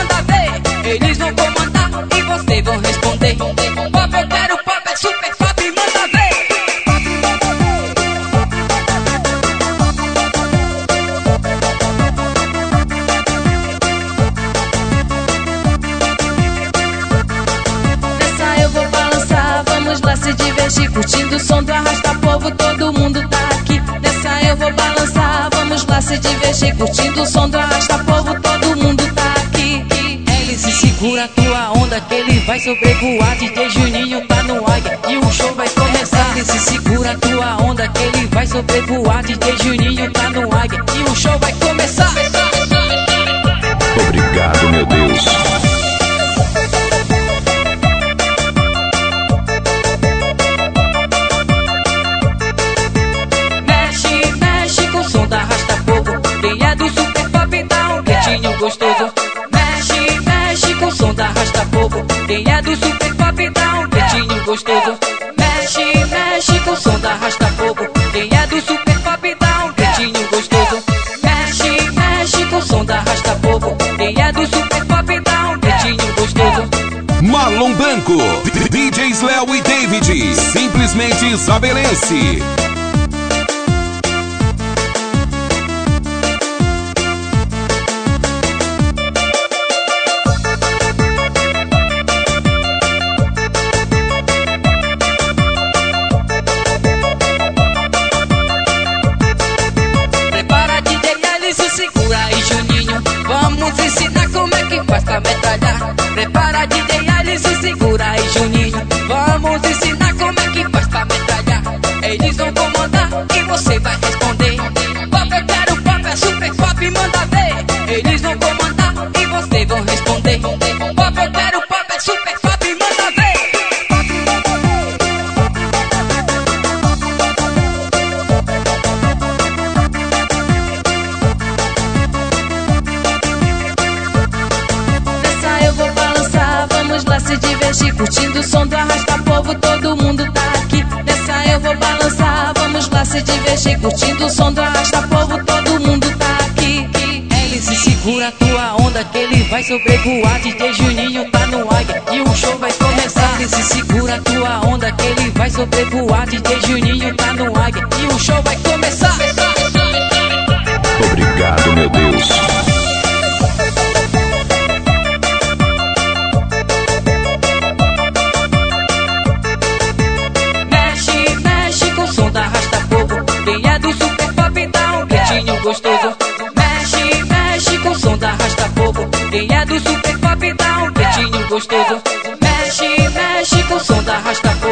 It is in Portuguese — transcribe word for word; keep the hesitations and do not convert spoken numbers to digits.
manda ver. Eles vão comandar e vocês vão responder. Pop, eu quero pop, é super pop, manda ver. Nessa eu vou balançar, vamos lá se divertir, curtindo o som do arrasta-povo, todo mundo tá aqui. Nessa eu vou balançar, vamos lá se divertir, curtindo o som do arrasta-povo, todo mundo tá aqui. Hélice, segura tua onda que ele vai sobrevoar. D J Juninho tá no águia e o show vai começar. Hélice, segura tua onda que ele vai sobrevoar. D J Juninho tá no águia e o show vai começar. Obrigado, meu Deus. Mexe, mexe com o som da arrasta-povo. Quem é do super pop dá um gritinho gostoso. Mexe, mexe com o som da arrasta-povo. Quem é do super pop dá um gritinho gostoso. Mexe, mexe com o som da arrasta-povo. Quem é do super pop dá um gritinho gostoso. Mexe, mexe com o som da arrasta-povo. Quem é do super pop dá um gritinho gostoso. Marlon Branco, D Js Léo e David, simplesmente isabelense. Prepara D J Hélice, segura aí Juninho. Vamos ensinar como é que faz pra metralhar. Prepara D J Hélice, segura aí Juninho. Vamos ensinar como é que faz pra metralhar. Eles vão comandar e você vai responder. Pop, eu quero pop, é super pop, manda ver. Eles vão comandar e você vão responder. Pop, eu quero pop, é super pop, manda ver. Nessa eu vou balançar, vamos lá se divertir, curtindo o som do arrasta-povo, todo mundo tá aqui. Nessa eu vou balançar, vamos lá se divertir, curtindo o som do arrasta-povo, todo mundo tá aqui. Hélice, segura tua onda que ele vai sobrevoar. D J Juninho tá no águia e o show vai começar. Hélice, segura tua onda que ele vai sobrevoar. D J Juninho tá no águia e o show vai começar. Obrigado, meu Deus. Mexe, mexe com o som da arrasta-povo. Quem é do super pop dá um gritinho gostoso. Mexe, mexe com o som da arrasta-povo. Quem é do super pop dá um gritinho gostoso. Mexe, mexe com o som da arrasta-povo.